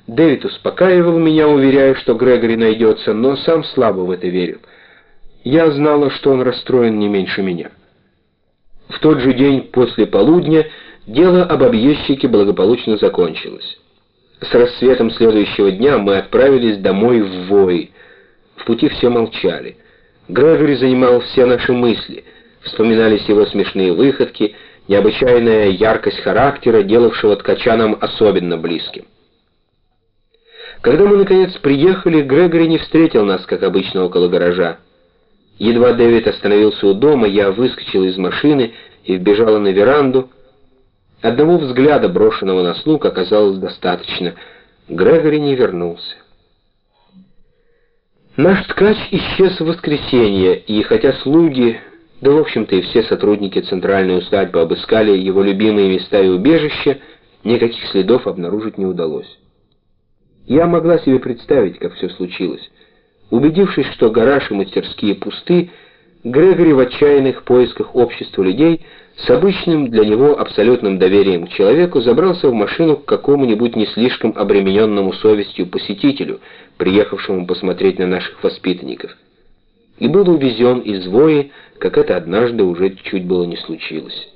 Дэвид успокаивал меня, уверяя, что Грегори найдется, но сам слабо в это верил. Я знала, что он расстроен не меньше меня. В тот же день после полудня дело об объездчике благополучно закончилось. С рассветом следующего дня мы отправились домой в Вой. В пути все молчали. Грегори занимал все наши мысли. Вспоминались его смешные выходки, необычайная яркость характера, делавшего ткача нам особенно близким. Когда мы, наконец, приехали, Грегори не встретил нас, как обычно, около гаража. Едва Дэвид остановился у дома, я выскочила из машины и вбежала на веранду. Одного взгляда, брошенного на слуг, оказалось достаточно. Грегори не вернулся. Наш ткач исчез в воскресенье, и хотя слуги, да в общем-то и все сотрудники центральной усадьбы обыскали его любимые места и убежища, никаких следов обнаружить не удалось. Я могла себе представить, как все случилось. Убедившись, что гараж и мастерские пусты, Грегори в отчаянных поисках общества людей с обычным для него абсолютным доверием к человеку забрался в машину к какому-нибудь не слишком обремененному совестью посетителю, приехавшему посмотреть на наших воспитанников, и был увезен из Вои, как это однажды уже чуть было не случилось.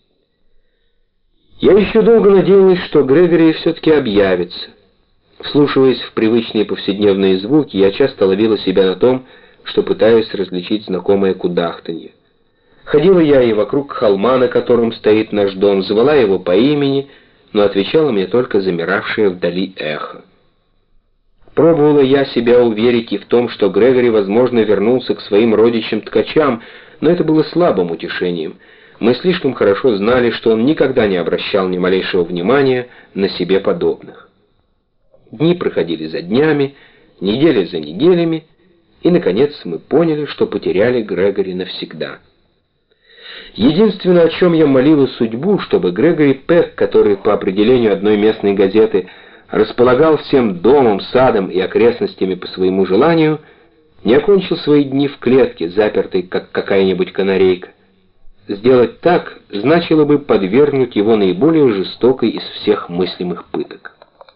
Я еще долго надеялась, что Грегори все-таки объявится. Вслушиваясь в привычные повседневные звуки, я часто ловила себя на том, что пытаюсь различить знакомое кудахтанье. Ходила я и вокруг холма, на котором стоит наш дом, звала его по имени, но отвечала мне только замиравшее вдали эхо. Пробовала я себя уверить и в том, что Грегори, возможно, вернулся к своим родичам-ткачам, но это было слабым утешением. Мы слишком хорошо знали, что он никогда не обращал ни малейшего внимания на себе подобных. Дни проходили за днями, недели за неделями, и, наконец, мы поняли, что потеряли Грегори навсегда. Единственное, о чем я молила судьбу, чтобы Грегори Пек, который по определению одной местной газеты располагал всем домом, садом и окрестностями по своему желанию, не окончил свои дни в клетке, запертой, как какая-нибудь канарейка. Сделать так значило бы подвергнуть его наиболее жестокой из всех мыслимых пыток.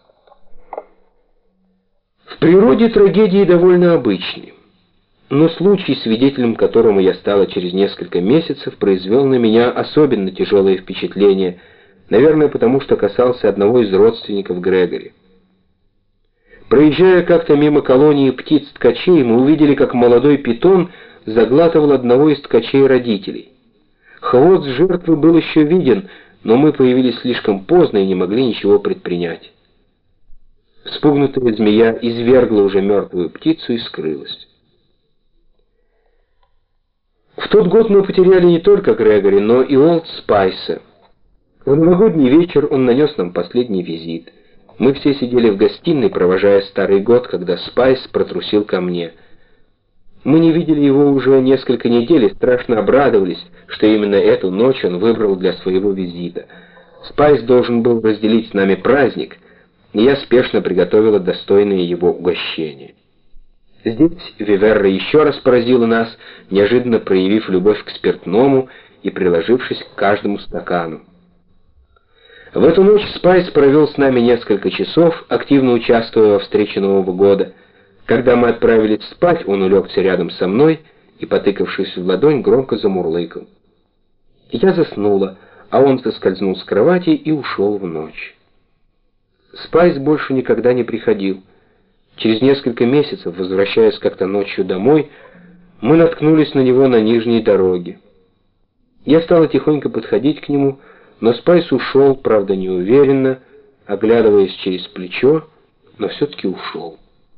В природе трагедии довольно обычны, но случай, свидетелем которому я стала через несколько месяцев, произвел на меня особенно тяжелое впечатление, наверное, потому что касался одного из родственников Грегори. Проезжая как-то мимо колонии птиц-ткачей, мы увидели, как молодой питон заглатывал одного из ткачей-родителей. Хвост жертвы был еще виден, но мы появились слишком поздно и не могли ничего предпринять. Вспугнутая змея извергла уже мертвую птицу и скрылась. В тот год мы потеряли не только Грегори, но и Олд Спайса. В новогодний вечер он нанес нам последний визит. Мы все сидели в гостиной, провожая Старый год, когда Спайс протрусил ко мне. Мы не видели его уже несколько недель и страшно обрадовались, что именно эту ночь он выбрал для своего визита. Спайс должен был разделить с нами праздник, и я спешно приготовила достойное его угощение. Здесь Виверра еще раз поразила нас, неожиданно проявив любовь к спиртному и приложившись к каждому стакану. В эту ночь Спайс провел с нами несколько часов, активно участвуя во встрече Нового года. Когда мы отправились спать, он улегся рядом со мной и, потыкавшись в ладонь, громко замурлыкал. Я заснула, а он соскользнул с кровати и ушел в ночь. Спайс больше никогда не приходил. Через несколько месяцев, возвращаясь как-то ночью домой, мы наткнулись на него на нижней дороге. Я стала тихонько подходить к нему, но Спайс ушел, правда неуверенно, оглядываясь через плечо, но все-таки ушел.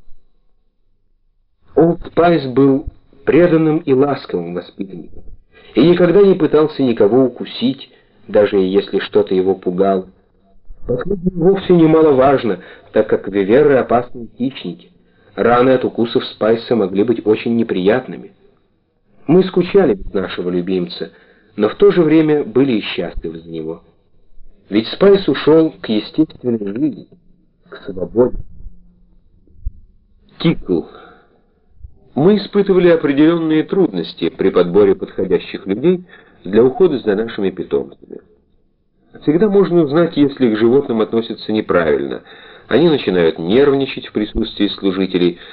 Олд Спайс был преданным и ласковым воспитанником и никогда не пытался никого укусить, даже если что-то его пугало. Последнее вовсе немаловажно, так как Виверры опасные хищники. Раны от укусов Спайса могли быть очень неприятными. Мы скучали без нашего любимца, но в то же время были и счастливы за него. Ведь Спайс ушел к естественной жизни, к свободе. Кикл. Мы испытывали определенные трудности при подборе подходящих людей для ухода за нашими питомцами. Всегда можно узнать, если к животным относятся неправильно. Они начинают нервничать в присутствии служителей,